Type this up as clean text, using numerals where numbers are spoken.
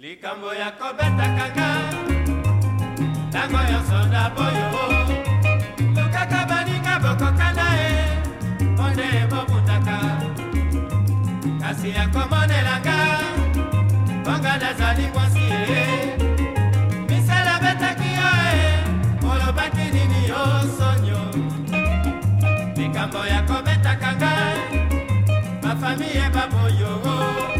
Likambo ya kobeta kaka tango nyonso na boyo lukaka baninga bokokana onde bobundaka kasi ya komonelanga bonga nazali mwasi misala betaki yo olobaki nini yo sonyo likambo ya kobeta kanga mafamiye baboyo